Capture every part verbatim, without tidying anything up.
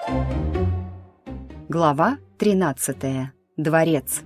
Глава тринадцатая. Дворец.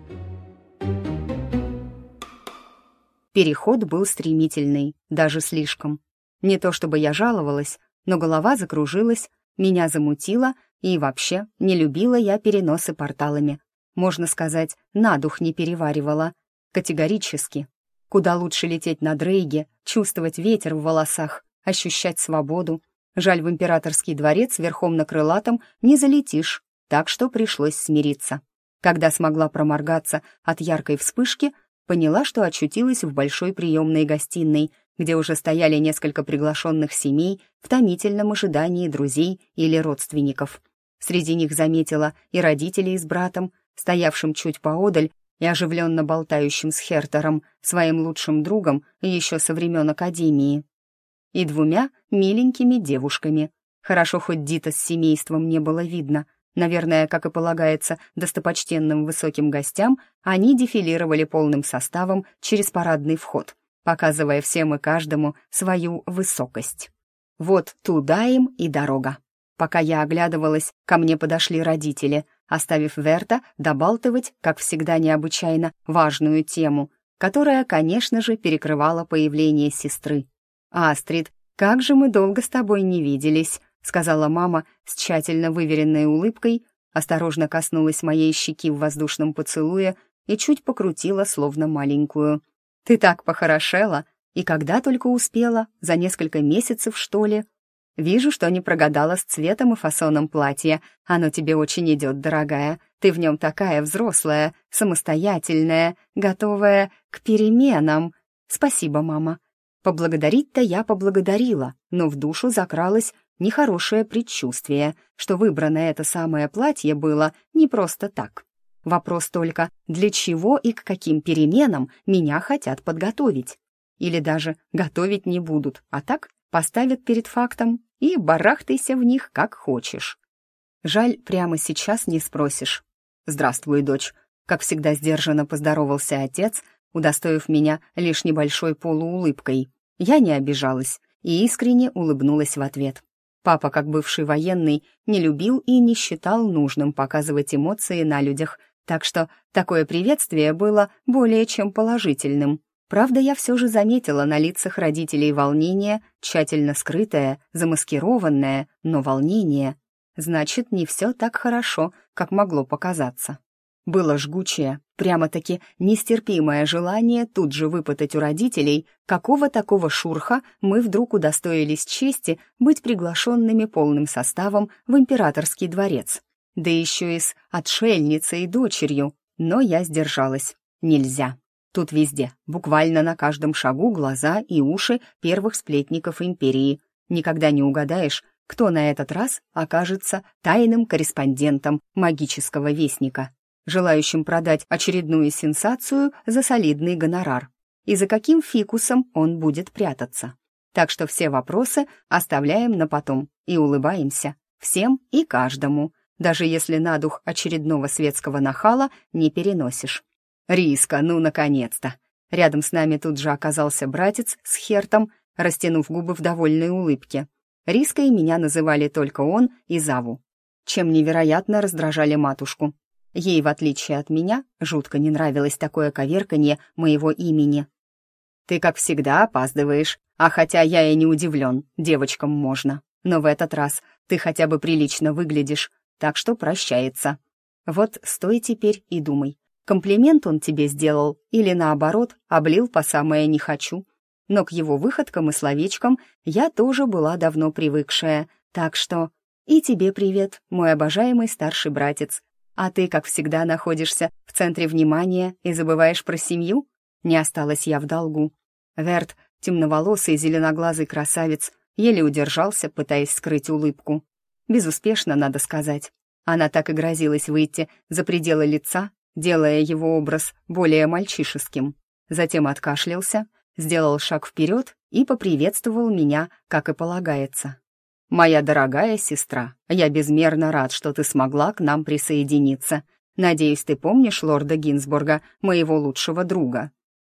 Переход был стремительный, даже слишком. Не то чтобы я жаловалась, но голова закружилась, меня замутило, и вообще не любила я переносы порталами. Можно сказать, на дух не переваривала. Категорически. Куда лучше лететь на дрейге, чувствовать ветер в волосах, ощущать свободу. Жаль, в императорский дворец верхом на крылатом не залетишь, так что пришлось смириться. Когда смогла проморгаться от яркой вспышки, поняла, что очутилась в большой приемной гостиной, где уже стояли несколько приглашенных семей в томительном ожидании друзей или родственников. Среди них заметила и родителей с братом, стоявшим чуть поодаль и оживленно болтающим с Хертером, своим лучшим другом еще со времен академии, и двумя миленькими девушками. Хорошо, хоть Дита с семейством не было видно. Наверное, как и полагается достопочтенным высоким гостям, они дефилировали полным составом через парадный вход, показывая всем и каждому свою высокость. Вот туда им и дорога. Пока я оглядывалась, ко мне подошли родители, оставив Верта добалтывать, как всегда необычайно, важную тему, которая, конечно же, перекрывала появление сестры. «Астрид, как же мы долго с тобой не виделись», — сказала мама с тщательно выверенной улыбкой, осторожно коснулась моей щеки в воздушном поцелуе и чуть покрутила, словно маленькую. «Ты так похорошела! И когда только успела? За несколько месяцев, что ли? Вижу, что не прогадала с цветом и фасоном платья. Оно тебе очень идет, дорогая. Ты в нем такая взрослая, самостоятельная, готовая к переменам. Спасибо, мама». Поблагодарить-то я поблагодарила, но в душу закралось нехорошее предчувствие, что выбранное это самое платье было не просто так. Вопрос только, для чего и к каким переменам меня хотят подготовить. Или даже готовить не будут, а так поставят перед фактом и барахтайся в них как хочешь. Жаль, прямо сейчас не спросишь. «Здравствуй, дочь», — как всегда сдержанно поздоровался отец, удостоив меня лишь небольшой полуулыбкой. Я не обижалась и искренне улыбнулась в ответ. Папа, как бывший военный, не любил и не считал нужным показывать эмоции на людях, так что такое приветствие было более чем положительным. Правда, я все же заметила на лицах родителей волнение, тщательно скрытое, замаскированное, но волнение. Значит, не все так хорошо, как могло показаться. Было жгучее, прямо-таки нестерпимое желание тут же выпытать у родителей, какого такого шурха мы вдруг удостоились чести быть приглашенными полным составом в императорский дворец. Да еще и с отшельницей и дочерью. Но я сдержалась. Нельзя. Тут везде, буквально на каждом шагу глаза и уши первых сплетников империи. Никогда не угадаешь, кто на этот раз окажется тайным корреспондентом магического вестника, желающим продать очередную сенсацию за солидный гонорар, и за каким фикусом он будет прятаться. Так что все вопросы оставляем на потом и улыбаемся всем и каждому, даже если на дух очередного светского нахала не переносишь. «Риска, ну, наконец-то!» Рядом с нами тут же оказался братец с Хертом, растянув губы в довольной улыбке. Риской меня называли только он и Заву, чем невероятно раздражали матушку. Ей, в отличие от меня, жутко не нравилось такое коверканье моего имени. «Ты, как всегда, опаздываешь, а хотя я и не удивлен, девочкам можно. Но в этот раз ты хотя бы прилично выглядишь, так что прощается. Вот стой теперь и думай, комплимент он тебе сделал или, наоборот, облил по самое «не хочу». Но к его выходкам и словечкам я тоже была давно привыкшая, так что и тебе привет, мой обожаемый старший братец. А ты, как всегда, находишься в центре внимания и забываешь про семью? Не осталась я в долгу. Верт, темноволосый зеленоглазый красавец, еле удержался, пытаясь скрыть улыбку. Безуспешно, надо сказать. Она так и грозилась выйти за пределы лица, делая его образ более мальчишеским. Затем откашлялся, сделал шаг вперед и поприветствовал меня, как и полагается. «Моя дорогая сестра, я безмерно рад, что ты смогла к нам присоединиться. Надеюсь, ты помнишь лорда Гинсбурга, моего лучшего друга.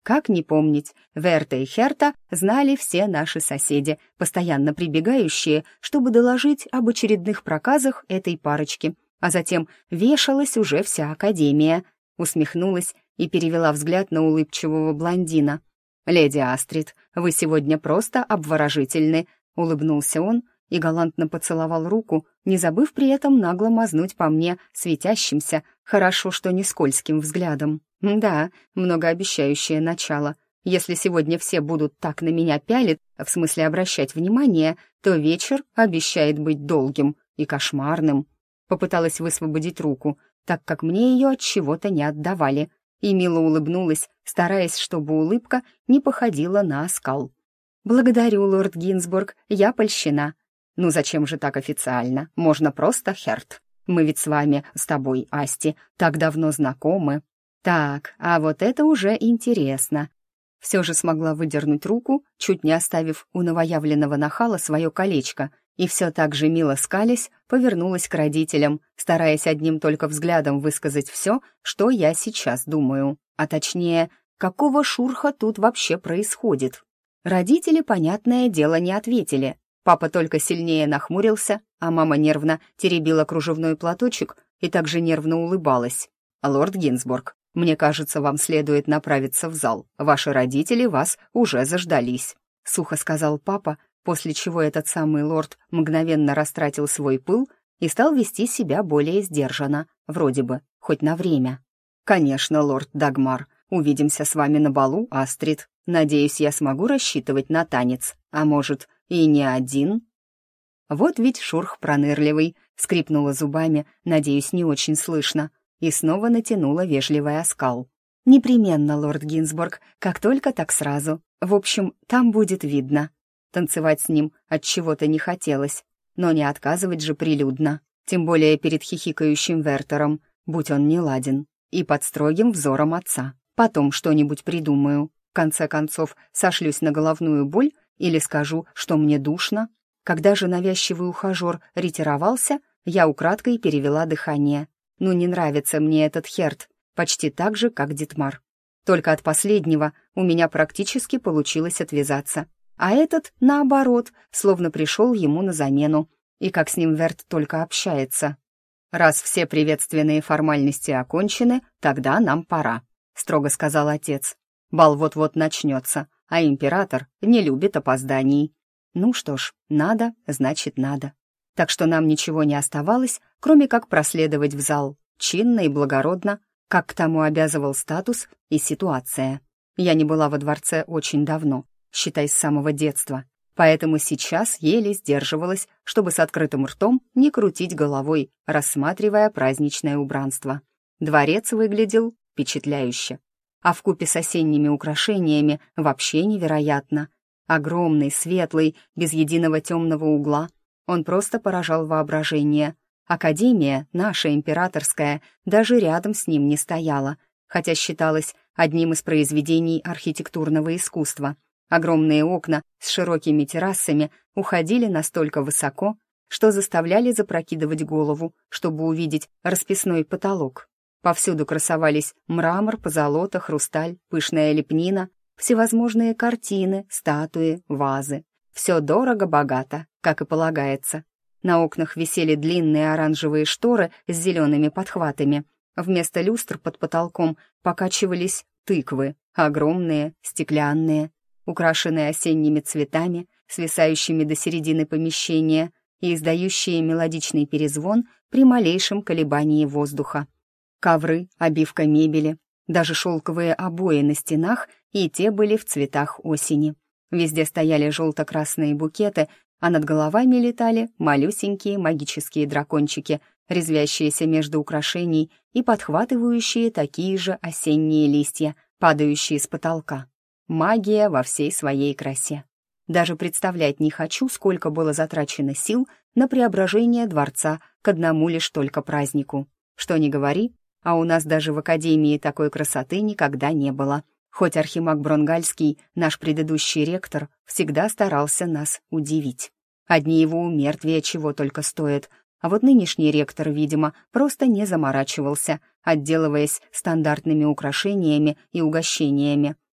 Как не помнить, Верта и Херта знали все наши соседи, постоянно прибегающие, чтобы доложить об очередных проказах этой парочки, а затем вешалась уже вся академия. Усмехнулась и перевела взгляд на улыбчивого блондина. «Леди Астрид, вы сегодня просто обворожительны», — улыбнулся он и галантно поцеловал руку, не забыв при этом нагло мазнуть по мне светящимся, хорошо что не скользким взглядом. Да, многообещающее начало. Если сегодня все будут так на меня пялить, в смысле обращать внимание, то вечер обещает быть долгим и кошмарным. Попыталась высвободить руку, так как мне ее от чего-то не отдавали, и мило улыбнулась, стараясь, чтобы улыбка не походила на оскал. «Благодарю, лорд Гинзбург, я польщена». «Ну зачем же так официально? Можно просто Херт. Мы ведь с вами, с тобой, Асти, так давно знакомы». «Так, а вот это уже интересно». Все же смогла выдернуть руку, чуть не оставив у новоявленного нахала свое колечко, и все так же мило скалясь, повернулась к родителям, стараясь одним только взглядом высказать все, что я сейчас думаю. А точнее, какого шурха тут вообще происходит? Родители, понятное дело, не ответили. Папа только сильнее нахмурился, а мама нервно теребила кружевной платочек и также нервно улыбалась. «Лорд Гинзбург, мне кажется, вам следует направиться в зал. Ваши родители вас уже заждались», — сухо сказал папа, после чего этот самый лорд мгновенно растратил свой пыл и стал вести себя более сдержанно, вроде бы, хоть на время. «Конечно, лорд Дагмар, увидимся с вами на балу, Астрид. Надеюсь, я смогу рассчитывать на танец, а может, и не один?» Вот ведь шурх пронырливый, скрипнула зубами, надеюсь, не очень слышно, и снова натянула вежливый оскал. «Непременно, лорд Гинзбург, как только, так сразу. В общем, там будет видно». Танцевать с ним от чего-то не хотелось, но не отказывать же прилюдно, тем более перед хихикающим Вертером, будь он неладен, и под строгим взором отца. Потом что-нибудь придумаю. В конце концов, сошлюсь на головную боль или скажу, что мне душно. Когда же навязчивый ухажер ретировался, я украдкой перевела дыхание. Ну, не нравится мне этот Херт, почти так же, как Дитмар. Только от последнего у меня практически получилось отвязаться. А этот, наоборот, словно пришел ему на замену. И как с ним Верт только общается. «Раз все приветственные формальности окончены, тогда нам пора», — строго сказал отец. «Бал вот-вот начнется, а император не любит опозданий». Ну что ж, надо, значит надо. Так что нам ничего не оставалось, кроме как проследовать в зал, чинно и благородно, как к тому обязывал статус и ситуация. Я не была во дворце очень давно, считай, с самого детства, поэтому сейчас еле сдерживалась, чтобы с открытым ртом не крутить головой, рассматривая праздничное убранство. Дворец выглядел впечатляюще, а вкупе с осенними украшениями вообще невероятно. Огромный, светлый, без единого темного угла, он просто поражал воображение. Академия, наша императорская, даже рядом с ним не стояла, хотя считалась одним из произведений архитектурного искусства. Огромные окна с широкими террасами уходили настолько высоко, что заставляли запрокидывать голову, чтобы увидеть расписной потолок. Повсюду красовались мрамор, позолота, хрусталь, пышная лепнина, всевозможные картины, статуи, вазы. Все дорого-богато, как и полагается. На окнах висели длинные оранжевые шторы с зелеными подхватами. Вместо люстр под потолком покачивались тыквы, огромные, стеклянные, украшенные осенними цветами, свисающими до середины помещения и издающие мелодичный перезвон при малейшем колебании воздуха. Ковры, обивка мебели, даже шелковые обои на стенах, и те были в цветах осени. Везде стояли желто-красные букеты, а над головами летали малюсенькие магические дракончики, резвящиеся между украшений и подхватывающие такие же осенние листья, падающие с потолка. Магия во всей своей красе. Даже представлять не хочу, сколько было затрачено сил на преображение дворца к одному лишь только празднику. Что ни говори, а у нас даже в академии такой красоты никогда не было. Хоть архимаг Бронгальский, наш предыдущий ректор, всегда старался нас удивить. Одни его умертвия чего только стоят, а вот нынешний ректор, видимо, просто не заморачивался, отделываясь стандартными украшениями и угощениями.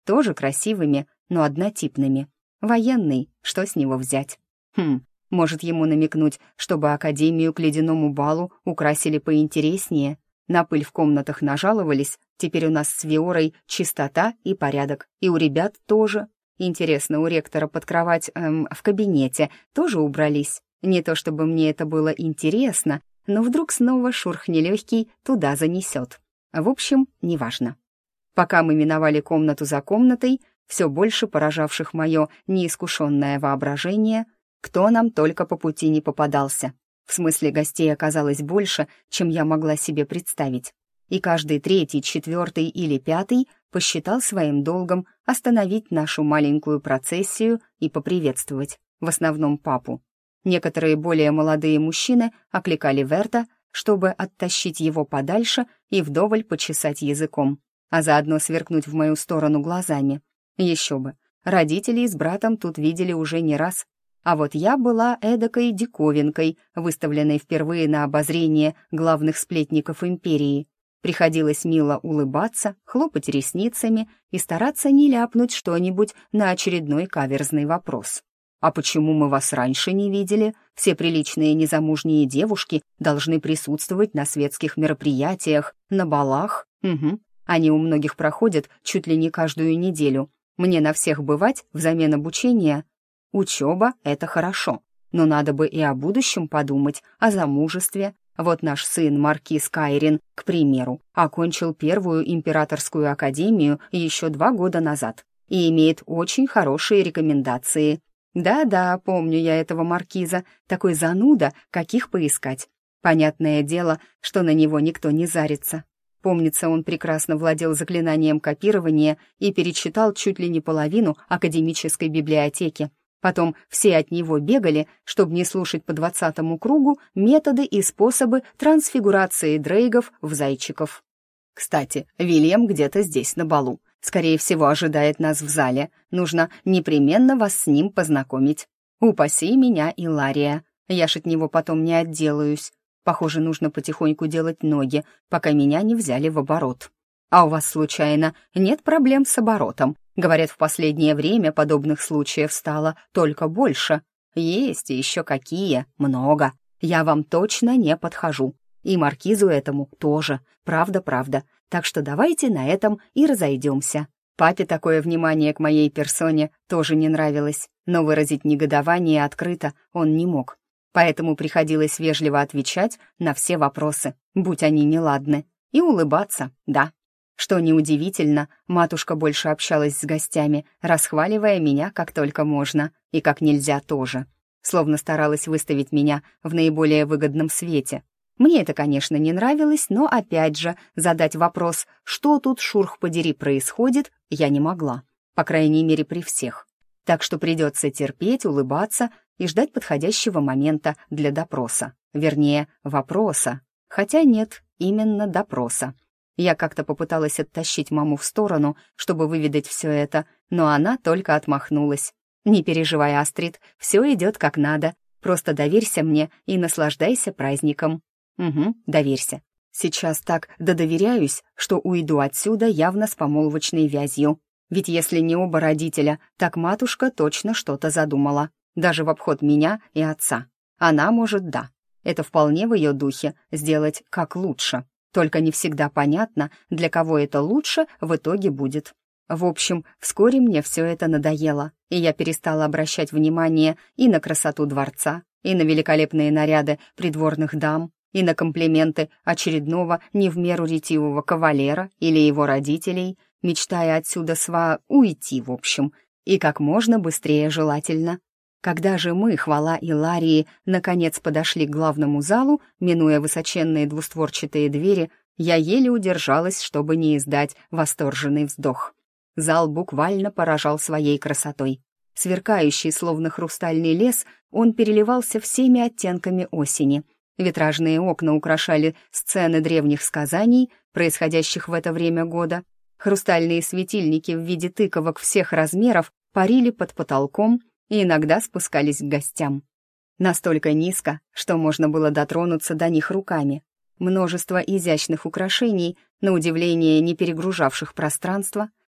тоже красивыми, но однотипными. Военный, что с него взять? Хм, может ему намекнуть, чтобы Академию к ледяному балу украсили поинтереснее? На пыль в комнатах нажаловались, теперь у нас с Виорой чистота и порядок, и у ребят тоже. Интересно, у ректора под кровать эм, в кабинете тоже убрались? Не то чтобы мне это было интересно, но вдруг снова шурх нелегкий туда занесет. В общем, неважно. Пока мы миновали комнату за комнатой, все больше поражавших мое неискушенное воображение, кто нам только по пути не попадался. В смысле, гостей оказалось больше, чем я могла себе представить. И каждый третий, четвертый или пятый посчитал своим долгом остановить нашу маленькую процессию и поприветствовать, в основном папу. Некоторые более молодые мужчины окликали Верта, чтобы оттащить его подальше и вдоволь почесать языком, а заодно сверкнуть в мою сторону глазами. Еще бы, родителей с братом тут видели уже не раз. А вот я была эдакой диковинкой, выставленной впервые на обозрение главных сплетников империи. Приходилось мило улыбаться, хлопать ресницами и стараться не ляпнуть что-нибудь на очередной каверзный вопрос. «А почему мы вас раньше не видели? Все приличные незамужние девушки должны присутствовать на светских мероприятиях, на балах. Угу. Они у многих проходят чуть ли не каждую неделю. Мне на всех бывать взамен обучения? Учеба — это хорошо, но надо бы и о будущем подумать, о замужестве. Вот наш сын, маркиз Кайрин, к примеру, окончил первую императорскую академию еще два года назад и имеет очень хорошие рекомендации. Да-да, помню я этого маркиза, такой зануда, каких поискать. Понятное дело, что на него никто не зарится. Помнится, он прекрасно владел заклинанием копирования и перечитал чуть ли не половину академической библиотеки. Потом все от него бегали, чтобы не слушать по двадцатому кругу методы и способы трансфигурации дрейгов в зайчиков. Кстати, Вильям где-то здесь, на балу. Скорее всего, ожидает нас в зале. Нужно непременно вас с ним познакомить. Упаси меня, Илария. Я ж от него потом не отделаюсь. Похоже, нужно потихоньку делать ноги, пока меня не взяли в оборот. А у вас, случайно, нет проблем с оборотом? Говорят, в последнее время подобных случаев стало только больше. Есть и еще какие, много. Я вам точно не подхожу. И маркизу этому тоже. Правда-правда. Так что давайте на этом и разойдемся. Папе такое внимание к моей персоне тоже не нравилось, но выразить негодование открыто он не мог. Поэтому приходилось вежливо отвечать на все вопросы, будь они неладны, и улыбаться, да. Что неудивительно, матушка больше общалась с гостями, расхваливая меня как только можно, и как нельзя тоже. Словно старалась выставить меня в наиболее выгодном свете. Мне это, конечно, не нравилось, но, опять же, задать вопрос, что тут, шурх подери, происходит, я не могла. По крайней мере, при всех. Так что придется терпеть, улыбаться и ждать подходящего момента для допроса. Вернее, вопроса. Хотя нет, именно допроса. Я как-то попыталась оттащить маму в сторону, чтобы выведать все это, но она только отмахнулась. «Не переживай, Астрид, все идет как надо. Просто доверься мне и наслаждайся праздником». «Угу, доверься. Сейчас так додоверяюсь, что уйду отсюда явно с помолвочной вязью. Ведь если не оба родителя, так матушка точно что-то задумала. Даже в обход меня и отца. Она может, да. Это вполне в ее духе — сделать как лучше. Только не всегда понятно, для кого это лучше в итоге будет. В общем, вскоре мне все это надоело, и я перестала обращать внимание и на красоту дворца, и на великолепные наряды придворных дам, и на комплименты очередного не в меру ретивого кавалера или его родителей, мечтая отсюда сва уйти, в общем, и как можно быстрее желательно. Когда же мы, хвала Иларии, наконец подошли к главному залу, минуя высоченные двустворчатые двери, я еле удержалась, чтобы не издать восторженный вздох. Зал буквально поражал своей красотой. Сверкающий, словно хрустальный лес, он переливался всеми оттенками осени. Витражные окна украшали сцены древних сказаний, происходящих в это время года. Хрустальные светильники в виде тыковок всех размеров парили под потолком и иногда спускались к гостям. Настолько низко, что можно было дотронуться до них руками. Множество изящных украшений, на удивление не перегружавших пространство,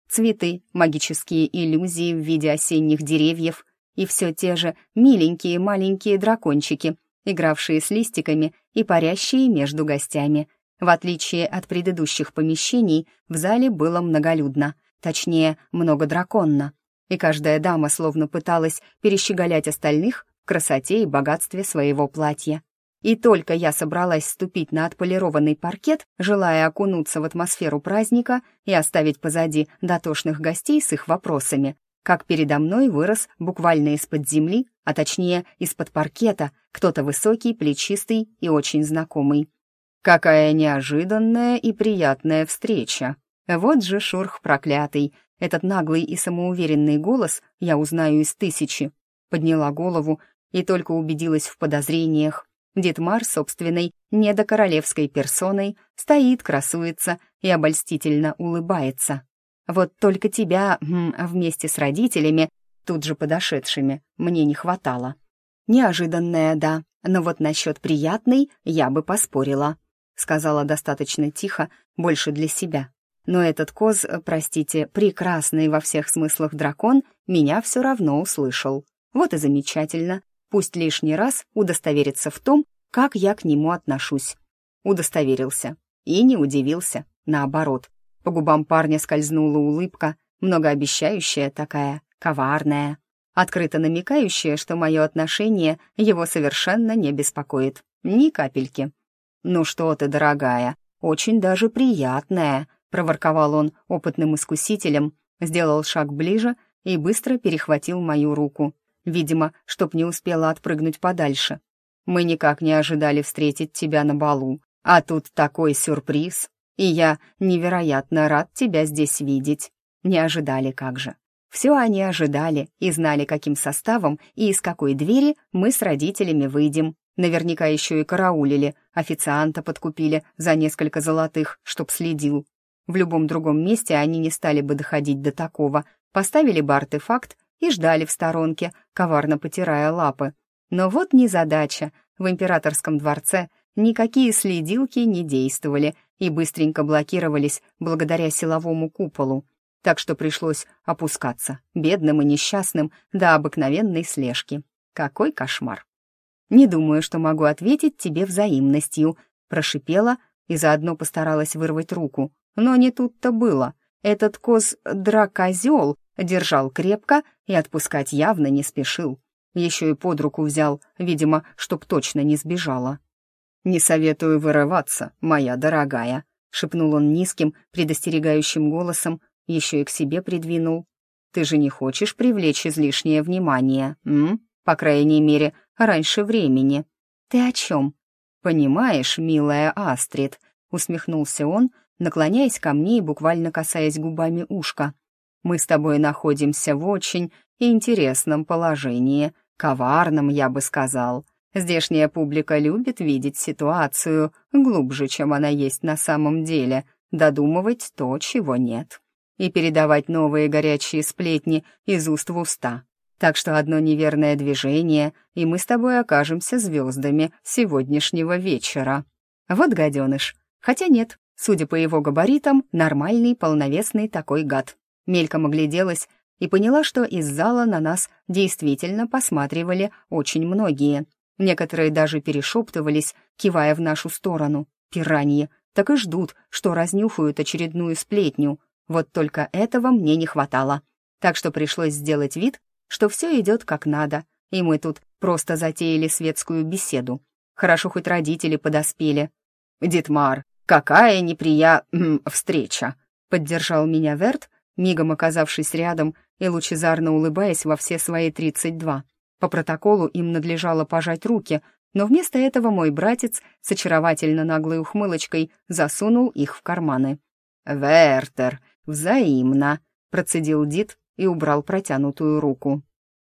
цветы, магические иллюзии в виде осенних деревьев и все те же миленькие маленькие дракончики, игравшие с листиками и парящие между гостями. В отличие от предыдущих помещений, в зале было многолюдно, точнее, многодраконно, и каждая дама словно пыталась перещеголять остальных в красоте и богатстве своего платья. И только я собралась ступить на отполированный паркет, желая окунуться в атмосферу праздника и оставить позади дотошных гостей с их вопросами, как передо мной вырос буквально из-под земли, а точнее из-под паркета, кто-то высокий, плечистый и очень знакомый. Какая неожиданная и приятная встреча! Вот же шурх проклятый! Этот наглый и самоуверенный голос я узнаю из тысячи. Подняла голову и только убедилась в подозрениях. Дитмар собственной недокоролевской персоной стоит, красуется и обольстительно улыбается. Вот только тебя м, вместе с родителями, тут же подошедшими, мне не хватало. Неожиданная, да, но вот насчет приятной я бы поспорила, сказала достаточно тихо, больше для себя. Но этот коз, простите, прекрасный во всех смыслах дракон, меня все равно услышал. Вот и замечательно. Пусть лишний раз удостоверится в том, как я к нему отношусь. Удостоверился. И не удивился. Наоборот. По губам парня скользнула улыбка, многообещающая такая, коварная, открыто намекающая, что мое отношение его совершенно не беспокоит. Ни капельки. «Ну что ты, дорогая, очень даже приятная», — проворковал он опытным искусителем, сделал шаг ближе и быстро перехватил мою руку. Видимо, чтоб не успела отпрыгнуть подальше. «Мы никак не ожидали встретить тебя на балу, а тут такой сюрприз, и я невероятно рад тебя здесь видеть». Не ожидали, как же. Все они ожидали и знали, каким составом и из какой двери мы с родителями выйдем. Наверняка еще и караулили, официанта подкупили за несколько золотых, чтоб следил. В любом другом месте они не стали бы доходить до такого, поставили бы артефакт и ждали в сторонке, коварно потирая лапы. Но вот незадача. В императорском дворце никакие следилки не действовали и быстренько блокировались благодаря силовому куполу. Так что пришлось опускаться, бедным и несчастным, до обыкновенной слежки. Какой кошмар! «Не думаю, что могу ответить тебе взаимностью», — прошипела и заодно постаралась вырвать руку. Но не тут-то было. Этот коз-дракозел держал крепко и отпускать явно не спешил. Еще и под руку взял, видимо, чтоб точно не сбежала. «Не советую вырываться, моя дорогая», — шепнул он низким, предостерегающим голосом, еще и к себе придвинул. «Ты же не хочешь привлечь излишнее внимание, м? По крайней мере, раньше времени». «Ты о чем?» «Понимаешь, милая Астрид», — усмехнулся он, наклоняясь ко мне и буквально касаясь губами ушка. «Мы с тобой находимся в очень интересном положении, коварном, я бы сказал. Здешняя публика любит видеть ситуацию глубже, чем она есть на самом деле, додумывать то, чего нет, и передавать новые горячие сплетни из уст в уста. Так что одно неверное движение, и мы с тобой окажемся звездами сегодняшнего вечера». Вот гаденыш. Хотя нет, судя по его габаритам, нормальный, полновесный такой гад. Мельком огляделась и поняла, что из зала на нас действительно посматривали очень многие. Некоторые даже перешептывались, кивая в нашу сторону. Пираньи так и ждут, что разнюхают очередную сплетню. Вот только этого мне не хватало. Так что пришлось сделать вид, что все идет как надо, и мы тут просто затеяли светскую беседу. Хорошо, хоть родители подоспели. «Дитмар, какая неприя... встреча!» — поддержал меня Верт, мигом оказавшись рядом и лучезарно улыбаясь во все свои тридцать два. По протоколу им надлежало пожать руки, но вместо этого мой братец с очаровательно наглой ухмылочкой засунул их в карманы. «Вертер, взаимно!» — процедил Дит и убрал протянутую руку.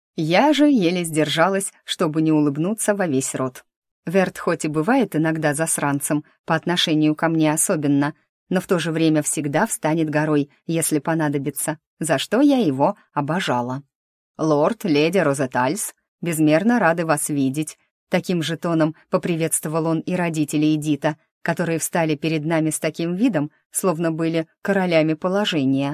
Я же еле сдержалась, чтобы не улыбнуться во весь рот. Верт хоть и бывает иногда засранцем, по отношению ко мне особенно, но в то же время всегда встанет горой, если понадобится, за что я его обожала. «Лорд, леди Розетальс, безмерно рады вас видеть», — таким же тоном поприветствовал он и родителей Эдита, которые встали перед нами с таким видом, словно были королями положения.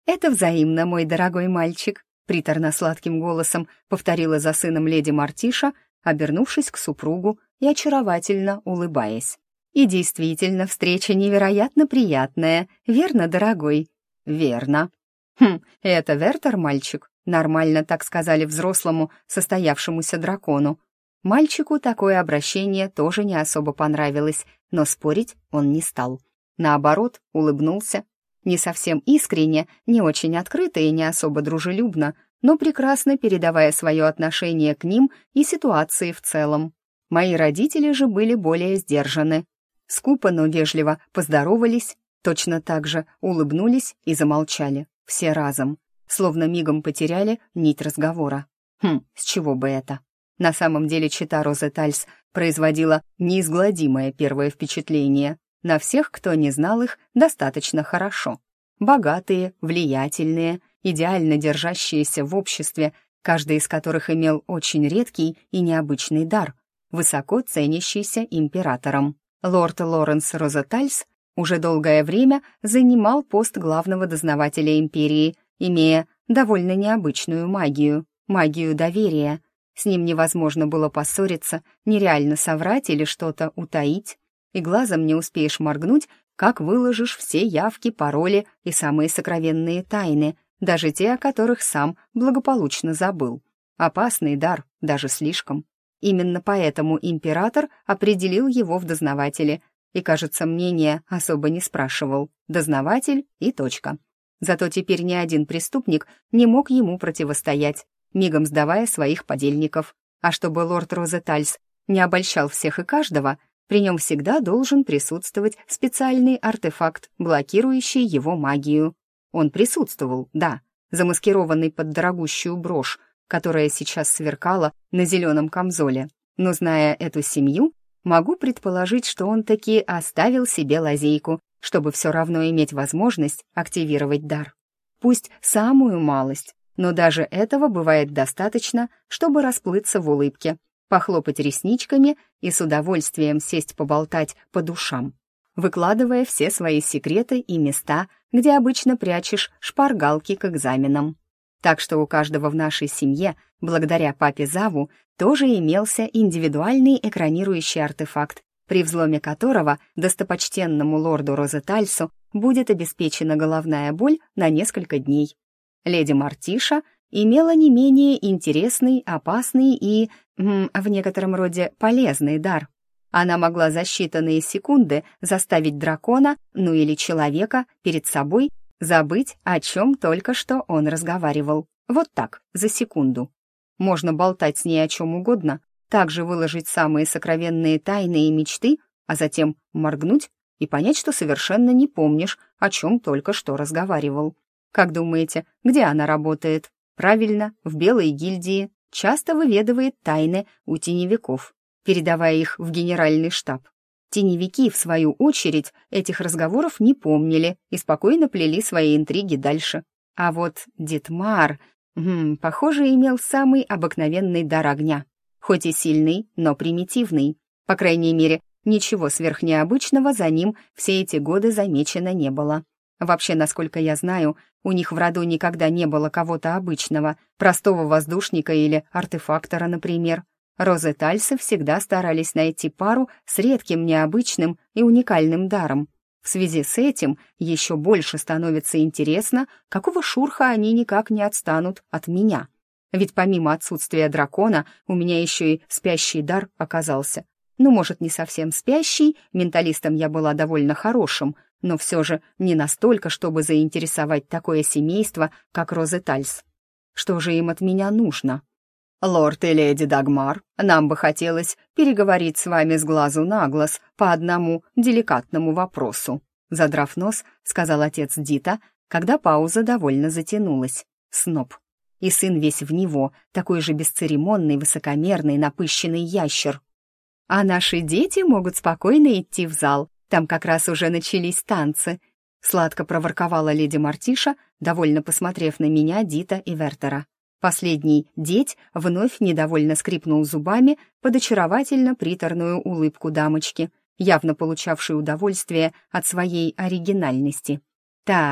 «Это взаимно, мой дорогой мальчик», — приторно-сладким голосом повторила за сыном леди Мартиша, обернувшись к супругу и очаровательно улыбаясь. «И действительно, встреча невероятно приятная, верно, дорогой?» «Верно». «Хм, это Вертер, мальчик?» Нормально так сказали взрослому, состоявшемуся дракону. Мальчику такое обращение тоже не особо понравилось, но спорить он не стал. Наоборот, улыбнулся. Не совсем искренне, не очень открыто и не особо дружелюбно, но прекрасно передавая свое отношение к ним и ситуации в целом. Мои родители же были более сдержаны. Скупо, но вежливо поздоровались, точно так же улыбнулись и замолчали, все разом, словно мигом потеряли нить разговора. Хм, с чего бы это? На самом деле чета Розетальс производила неизгладимое первое впечатление на всех, кто не знал их достаточно хорошо. Богатые, влиятельные, идеально держащиеся в обществе, каждый из которых имел очень редкий и необычный дар, высоко ценящийся императором. Лорд Лоренс Розетальс уже долгое время занимал пост главного дознавателя империи, имея довольно необычную магию, магию доверия. С ним невозможно было поссориться, нереально соврать или что-то утаить, и глазом не успеешь моргнуть, как выложишь все явки, пароли и самые сокровенные тайны, даже те, о которых сам благополучно забыл. Опасный дар, даже слишком. Именно поэтому император определил его в дознаватели, и, кажется, мнения особо не спрашивал. Дознаватель и точка. Зато теперь ни один преступник не мог ему противостоять, мигом сдавая своих подельников. А чтобы лорд Розетальс не обольщал всех и каждого, при нем всегда должен присутствовать специальный артефакт, блокирующий его магию. Он присутствовал, да, замаскированный под дорогущую брошь, которая сейчас сверкала на зеленом камзоле. Но, зная эту семью, могу предположить, что он таки оставил себе лазейку, чтобы все равно иметь возможность активировать дар. Пусть самую малость, но даже этого бывает достаточно, чтобы расплыться в улыбке, похлопать ресничками и с удовольствием сесть поболтать по душам, выкладывая все свои секреты и места, где обычно прячешь шпаргалки к экзаменам. Так что у каждого в нашей семье, благодаря папе Заву, тоже имелся индивидуальный экранирующий артефакт, при взломе которого достопочтенному лорду Розетальсу будет обеспечена головная боль на несколько дней. Леди Мартиша имела не менее интересный, опасный и, м, в некотором роде, полезный дар. Она могла за считанные секунды заставить дракона, ну или человека, перед собой забыть, о чем только что он разговаривал. Вот так, за секунду. Можно болтать с ней о чем угодно, также выложить самые сокровенные тайны и мечты, а затем моргнуть и понять, что совершенно не помнишь, о чем только что разговаривал. Как думаете, где она работает? Правильно, в Белой гильдии. Часто выведывает тайны у теневиков, передавая их в генеральный штаб. Теневики, в свою очередь, этих разговоров не помнили и спокойно плели свои интриги дальше. А вот Дитмар, хм, похоже, имел самый обыкновенный дар огня. Хоть и сильный, но примитивный. По крайней мере, ничего сверхнеобычного за ним все эти годы замечено не было. Вообще, насколько я знаю, у них в роду никогда не было кого-то обычного, простого воздушника или артефактора, например. Розетальсы всегда старались найти пару с редким, необычным и уникальным даром. В связи с этим еще больше становится интересно, какого шурха они никак не отстанут от меня. Ведь помимо отсутствия дракона у меня еще и спящий дар оказался. Ну, может, не совсем спящий, менталистом я была довольно хорошим, но все же не настолько, чтобы заинтересовать такое семейство, как Розетальс. Что же им от меня нужно? «Лорд и леди Дагмар, нам бы хотелось переговорить с вами с глазу на глаз по одному деликатному вопросу», задрав нос, сказал отец Дита, когда пауза довольно затянулась. Сноб. И сын весь в него, такой же бесцеремонный, высокомерный, напыщенный ящер. «А наши дети могут спокойно идти в зал, там как раз уже начались танцы», сладко проворковала леди Мартиша, довольно посмотрев на меня, Дита и Вертера. Последний деть вновь недовольно скрипнул зубами под очаровательно приторную улыбку дамочки, явно получавшей удовольствие от своей оригинальности. «Так,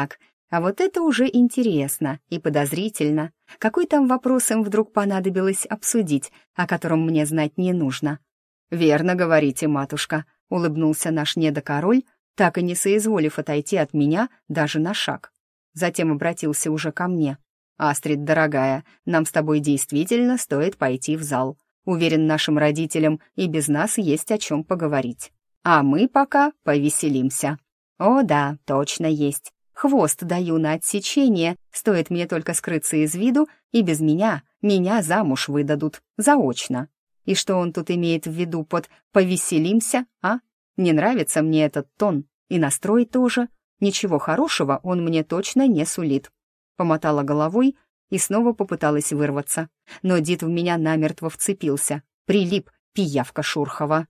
А вот это уже интересно и подозрительно. Какой там вопрос им вдруг понадобилось обсудить, о котором мне знать не нужно? «Верно говорите, матушка», — улыбнулся наш недокороль, так и не соизволив отойти от меня даже на шаг. Затем обратился уже ко мне. «Астрид, дорогая, нам с тобой действительно стоит пойти в зал. Уверен, нашим родителям и без нас есть о чем поговорить. А мы пока повеселимся». «О да, точно есть. Хвост даю на отсечение, стоит мне только скрыться из виду, и без меня меня замуж выдадут, заочно». И что он тут имеет в виду под «повеселимся», а? Не нравится мне этот тон, и настрой тоже. Ничего хорошего он мне точно не сулит. Помотала головой и снова попыталась вырваться. Но Дит в меня намертво вцепился. Прилип, пиявка Шурхова.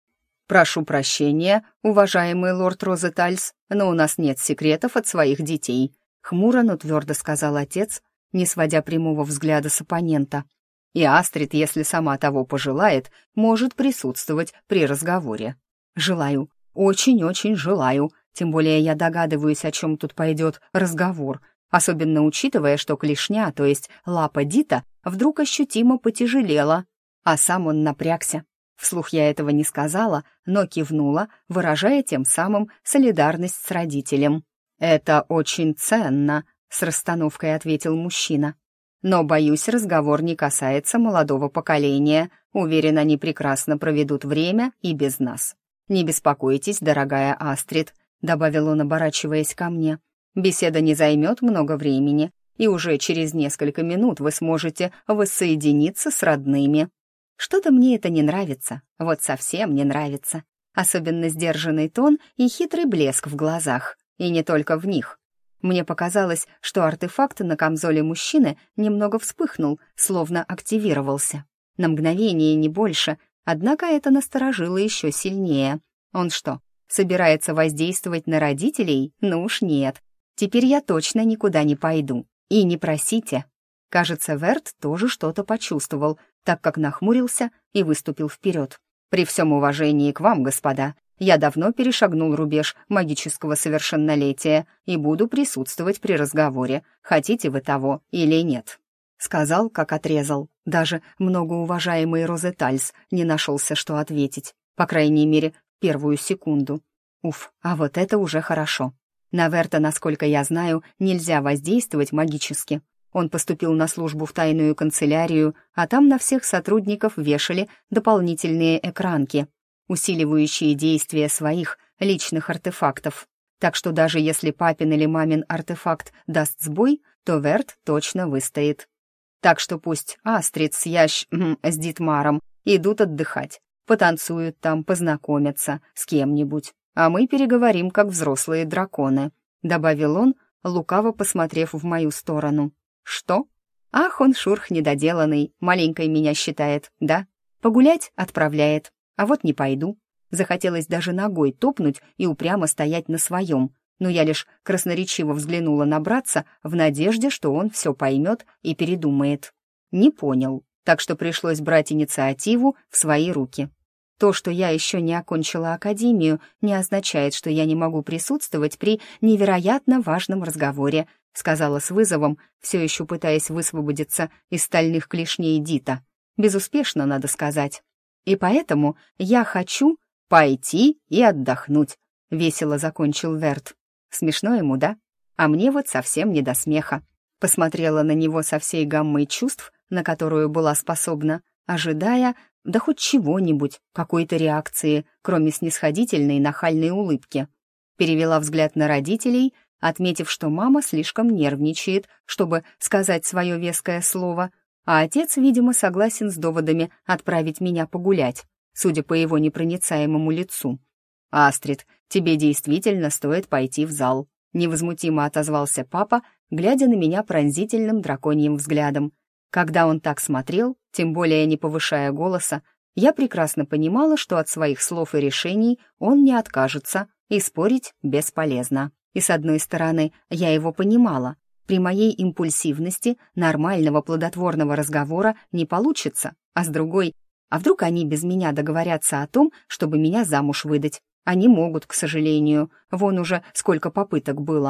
«Прошу прощения, уважаемый лорд Розетальс, но у нас нет секретов от своих детей», хмуро, но твердо сказал отец, не сводя прямого взгляда с оппонента. «И Астрид, если сама того пожелает, может присутствовать при разговоре». «Желаю, очень-очень желаю, тем более я догадываюсь, о чем тут пойдет разговор, особенно учитывая, что клешня, то есть лапа Дита, вдруг ощутимо потяжелела, а сам он напрягся. Вслух я этого не сказала, но кивнула, выражая тем самым солидарность с родителем. «Это очень ценно», — с расстановкой ответил мужчина. «Но, боюсь, разговор не касается молодого поколения. Уверен, они прекрасно проведут время и без нас. Не беспокойтесь, дорогая Астрид», — добавил он, оборачиваясь ко мне. «Беседа не займет много времени, и уже через несколько минут вы сможете воссоединиться с родными». Что-то мне это не нравится, вот совсем не нравится. Особенно сдержанный тон и хитрый блеск в глазах, и не только в них. Мне показалось, что артефакт на камзоле мужчины немного вспыхнул, словно активировался. На мгновение, не больше, однако это насторожило еще сильнее. Он что, собирается воздействовать на родителей? Ну уж нет. Теперь я точно никуда не пойду. И не просите. Кажется, Верт тоже что-то почувствовал, так как нахмурился и выступил вперед. «При всем уважении к вам, господа, я давно перешагнул рубеж магического совершеннолетия и буду присутствовать при разговоре, хотите вы того или нет». Сказал, как отрезал. Даже многоуважаемый Розетальс не нашелся, что ответить. По крайней мере, первую секунду. Уф, а вот это уже хорошо. На Верта, насколько я знаю, нельзя воздействовать магически. Он поступил на службу в тайную канцелярию, а там на всех сотрудников вешали дополнительные экранки, усиливающие действие своих личных артефактов. Так что даже если папин или мамин артефакт даст сбой, то Верт точно выстоит. Так что пусть Астрид с Ящ... с Дитмаром идут отдыхать, потанцуют там, познакомятся с кем-нибудь, а мы переговорим, как взрослые драконы», — добавил он, лукаво посмотрев в мою сторону. «Что? Ах, он шурх недоделанный, маленькой меня считает, да? Погулять отправляет, а вот не пойду». Захотелось даже ногой топнуть и упрямо стоять на своем, но я лишь красноречиво взглянула на братца в надежде, что он все поймет и передумает. Не понял, так что пришлось брать инициативу в свои руки. То, что я еще не окончила академию, не означает, что я не могу присутствовать при невероятно важном разговоре, сказала с вызовом, все еще пытаясь высвободиться из стальных клешней Дита. Безуспешно, надо сказать. И поэтому я хочу пойти и отдохнуть, весело закончил Верт. Смешно ему, да? А мне вот совсем не до смеха. Посмотрела на него со всей гаммой чувств, на которую была способна, ожидая, да хоть чего-нибудь, какой-то реакции, кроме снисходительной нахальной улыбки. Перевела взгляд на родителей, отметив, что мама слишком нервничает, чтобы сказать свое веское слово, а отец, видимо, согласен с доводами отправить меня погулять, судя по его непроницаемому лицу. «Астрид, тебе действительно стоит пойти в зал», — невозмутимо отозвался папа, глядя на меня пронзительным драконьим взглядом. Когда он так смотрел, тем более не повышая голоса, я прекрасно понимала, что от своих слов и решений он не откажется, и спорить бесполезно. И с одной стороны, я его понимала. При моей импульсивности нормального плодотворного разговора не получится, а с другой, а вдруг они без меня договорятся о том, чтобы меня замуж выдать? Они могут, к сожалению, вон уже сколько попыток было.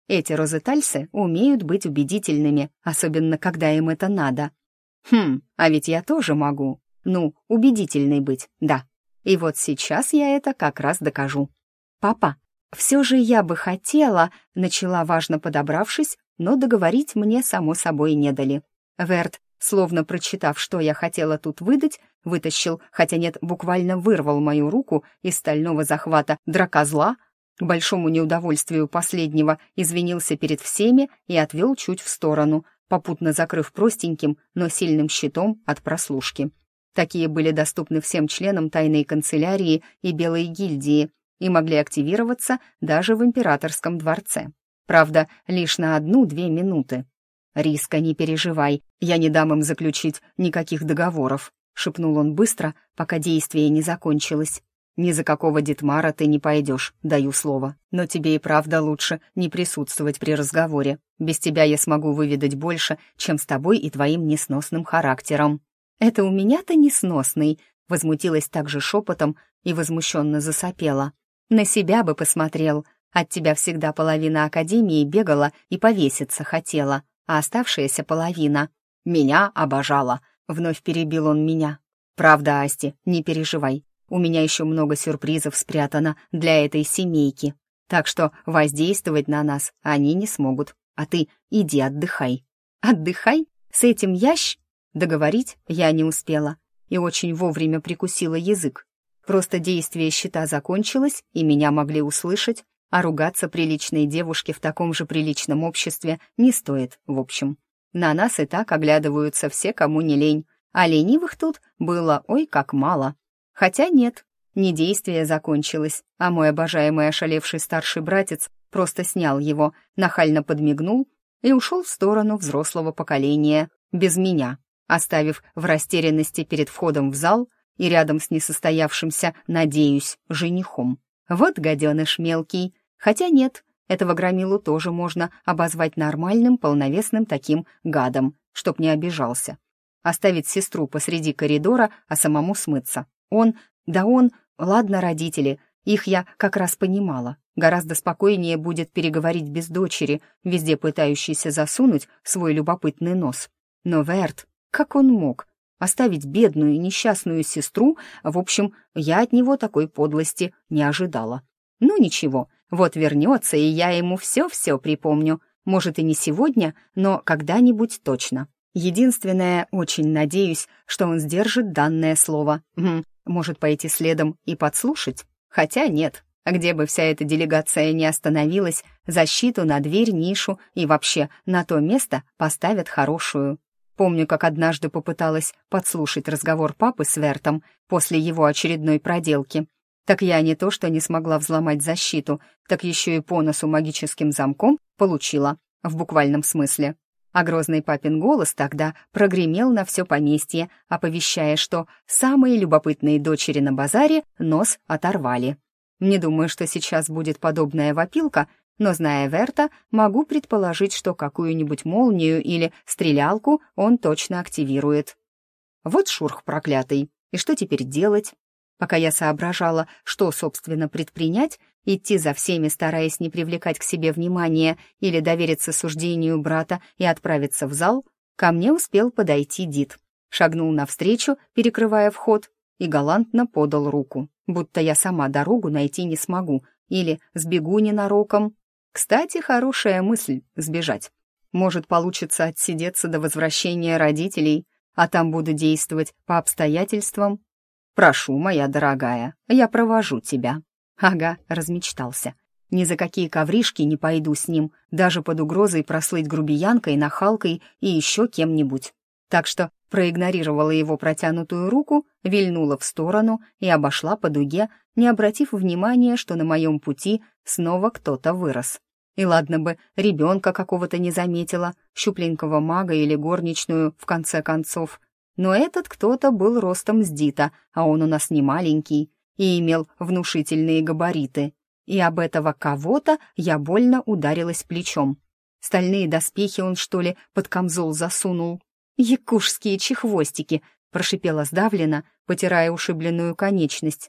Эти розетальсы умеют быть убедительными, особенно когда им это надо. Хм, а ведь я тоже могу. Ну, убедительной быть, да. И вот сейчас я это как раз докажу. Папа, все же я бы хотела, начала, важно подобравшись, но договорить мне, само собой, не дали. Верт, словно прочитав, что я хотела тут выдать, вытащил, хотя нет, буквально вырвал мою руку из стального захвата дракозла, к большому неудовольствию последнего извинился перед всеми и отвел чуть в сторону, попутно закрыв простеньким, но сильным щитом от прослушки. Такие были доступны всем членам тайной канцелярии и Белой гильдии и могли активироваться даже в императорском дворце. Правда, лишь на одну-две минуты. «Риска, не переживай, я не дам им заключить никаких договоров», — шепнул он быстро, пока действие не закончилось. «Ни за какого Дитмара ты не пойдешь, даю слово. Но тебе и правда лучше не присутствовать при разговоре. Без тебя я смогу выведать больше, чем с тобой и твоим несносным характером». «Это у меня-то несносный», — возмутилась также шепотом и возмущенно засопела. «На себя бы посмотрел. От тебя всегда половина академии бегала и повеситься хотела, а оставшаяся половина меня обожала», — вновь перебил он меня. «Правда, Асти, не переживай. У меня еще много сюрпризов спрятано для этой семейки, так что воздействовать на нас они не смогут, а ты иди отдыхай». «Отдыхай? С этим ящ...» Договорить я не успела и очень вовремя прикусила язык. Просто действие щита закончилось, и меня могли услышать, а ругаться приличной девушке в таком же приличном обществе не стоит, в общем. На нас и так оглядываются все, кому не лень, а ленивых тут было ой как мало. Хотя нет, не действие закончилось, а мой обожаемый ошалевший старший братец просто снял его, нахально подмигнул и ушел в сторону взрослого поколения, без меня, оставив в растерянности перед входом в зал и рядом с несостоявшимся, надеюсь, женихом. Вот гаденыш мелкий. Хотя нет, этого громилу тоже можно обозвать нормальным, полновесным таким гадом, чтоб не обижался. Оставить сестру посреди коридора, а самому смыться. Он, да он, ладно, родители, их я как раз понимала. Гораздо спокойнее будет переговорить без дочери, везде пытающейся засунуть свой любопытный нос. Но Верт, как он мог оставить бедную и несчастную сестру? В общем, я от него такой подлости не ожидала. Ну ничего, вот вернется, и я ему все-все припомню. Может, и не сегодня, но когда-нибудь точно. Единственное, очень надеюсь, что он сдержит данное слово. Хм, может пойти следом и подслушать? Хотя нет, где бы вся эта делегация не остановилась, защиту на дверь, нишу и вообще на то место поставят хорошую. Помню, как однажды попыталась подслушать разговор папы с Вертом после его очередной проделки. Так я не то что не смогла взломать защиту, так еще и по носу магическим замком получила, в буквальном смысле. А грозный папин голос тогда прогремел на все поместье, оповещая, что самые любопытные дочери на базаре нос оторвали. Не думаю, что сейчас будет подобная вопилка, но, зная Верта, могу предположить, что какую-нибудь молнию или стрелялку он точно активирует. Вот шурх проклятый, и что теперь делать? Пока я соображала, что, собственно, предпринять, идти за всеми, стараясь не привлекать к себе внимания или довериться суждению брата и отправиться в зал, ко мне успел подойти Дид. Шагнул навстречу, перекрывая вход, и галантно подал руку, будто я сама дорогу найти не смогу или сбегу ненароком. Кстати, хорошая мысль — сбежать. Может, получится отсидеться до возвращения родителей, а там буду действовать по обстоятельствам. «Прошу, моя дорогая, я провожу тебя». Ага, размечтался. Ни за какие ковришки не пойду с ним, даже под угрозой прослыть грубиянкой, нахалкой и еще кем-нибудь. Так что проигнорировала его протянутую руку, вильнула в сторону и обошла по дуге, не обратив внимания, что на моем пути снова кто-то вырос. И ладно бы, ребенка какого-то не заметила, щупленького мага или горничную, в конце концов. Но этот кто-то был ростом с Дита, а он у нас не маленький, и имел внушительные габариты. И об этого кого-то я больно ударилась плечом. Стальные доспехи он, что ли, под камзол засунул? «Якушские чехвостики!» — прошипела сдавленно, потирая ушибленную конечность.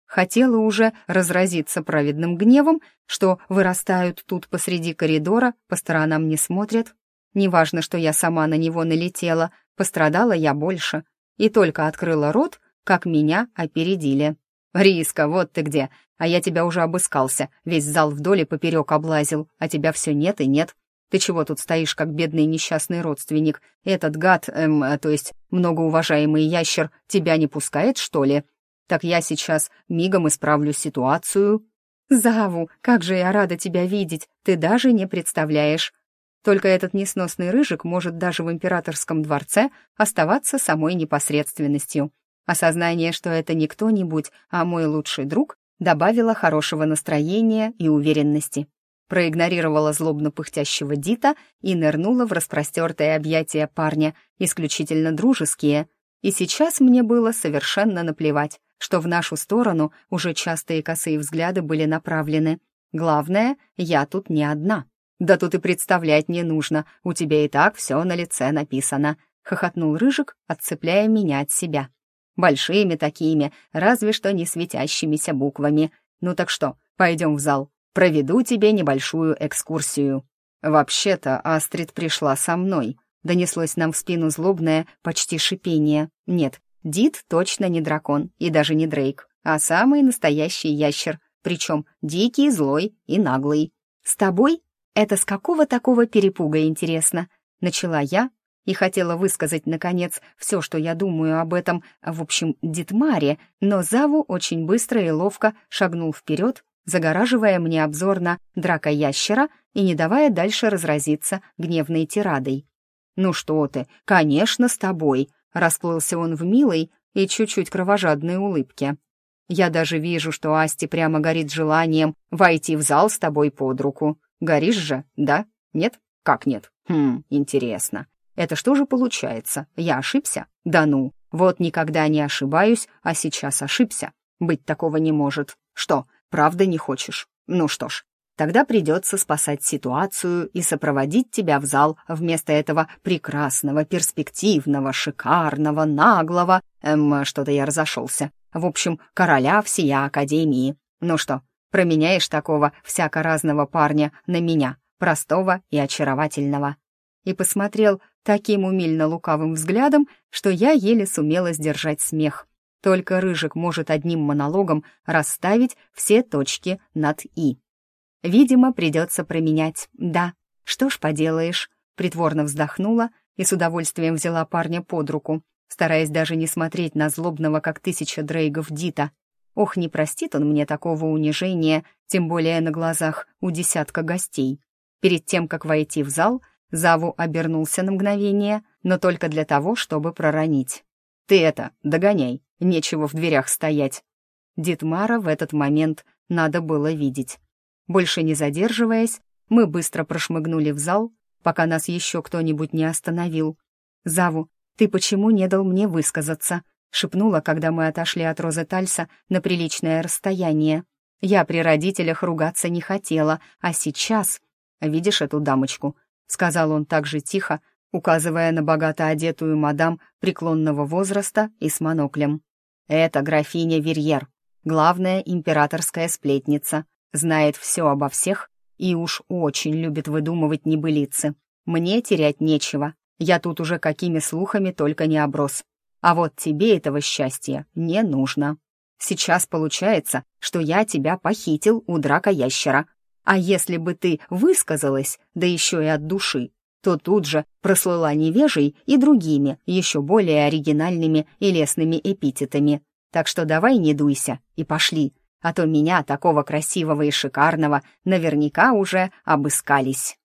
Хотела уже разразиться праведным гневом, что вырастают тут посреди коридора, по сторонам не смотрят. Неважно, что я сама на него налетела, пострадала я больше. И только открыла рот, как меня опередили. «Риска, вот ты где! А я тебя уже обыскался, весь зал вдоль и поперек облазил, а тебя все нет и нет. Ты чего тут стоишь, как бедный несчастный родственник? Этот гад, эм, то есть многоуважаемый ящер, тебя не пускает, что ли? Так я сейчас мигом исправлю ситуацию». «Заву, как же я рада тебя видеть, ты даже не представляешь». Только этот несносный рыжик может даже в императорском дворце оставаться самой непосредственностью. Осознание, что это не кто-нибудь, а мой лучший друг, добавило хорошего настроения и уверенности. Проигнорировала злобно пыхтящего Дита и нырнула в распростертое объятия парня, исключительно дружеские. И сейчас мне было совершенно наплевать, что в нашу сторону уже частые косые взгляды были направлены. Главное, я тут не одна. «Да тут и представлять не нужно, у тебя и так все на лице написано», — хохотнул Рыжик, отцепляя меня от себя. «Большими такими, разве что не светящимися буквами. Ну так что, пойдем в зал, проведу тебе небольшую экскурсию». «Вообще-то Астрид пришла со мной», — донеслось нам в спину злобное, почти шипение. «Нет, Дит точно не дракон и даже не Дрейк, а самый настоящий ящер, причем дикий, злой и наглый. С тобой? Это с какого такого перепуга, интересно?» Начала я и хотела высказать, наконец, все, что я думаю об этом, в общем, Дитмаре, но Заву очень быстро и ловко шагнул вперед, загораживая мне обзор на дракоящера и не давая дальше разразиться гневной тирадой. «Ну что ты, конечно, с тобой», — расплылся он в милой и чуть-чуть кровожадной улыбке. «Я даже вижу, что Асти прямо горит желанием войти в зал с тобой под руку. Горишь же, да? Нет? Как нет? Хм, интересно. Это что же получается? Я ошибся? Да ну, вот никогда не ошибаюсь, а сейчас ошибся. Быть такого не может. Что, правда не хочешь? Ну что ж, тогда придется спасать ситуацию и сопроводить тебя в зал вместо этого прекрасного, перспективного, шикарного, наглого... Эм, что-то я разошелся. В общем, короля всея Академии. Ну что, променяешь такого всяко разного парня на меня, простого и очаровательного?» И посмотрел таким умильно-лукавым взглядом, что я еле сумела сдержать смех. Только Рыжик может одним монологом расставить все точки над «и». Видимо, придется променять, да. Что ж поделаешь, притворно вздохнула и с удовольствием взяла парня под руку, стараясь даже не смотреть на злобного, как тысяча дрейгов, Дита. Ох, не простит он мне такого унижения, тем более на глазах у десятка гостей. Перед тем, как войти в зал, Заву обернулся на мгновение, но только для того, чтобы проронить. «Ты это, догоняй, нечего в дверях стоять». Дитмара в этот момент надо было видеть. Больше не задерживаясь, мы быстро прошмыгнули в зал, пока нас еще кто-нибудь не остановил. «Заву, ты почему не дал мне высказаться?» — шепнула, когда мы отошли от Розы Тальса на приличное расстояние. «Я при родителях ругаться не хотела, а сейчас...» «Видишь эту дамочку?» — сказал он так же тихо, указывая на богато одетую мадам преклонного возраста и с моноклем. «Это графиня Верьер, главная императорская сплетница, знает все обо всех и уж очень любит выдумывать небылицы. Мне терять нечего, я тут уже какими слухами только не оброс. А вот тебе этого счастья не нужно. Сейчас получается, что я тебя похитил у дракоящера. А если бы ты высказалась, да еще и от души, то тут же прослыла невежей и другими, еще более оригинальными и лестными эпитетами. Так что давай не дуйся и пошли, а то меня, такого красивого и шикарного, наверняка уже обыскались».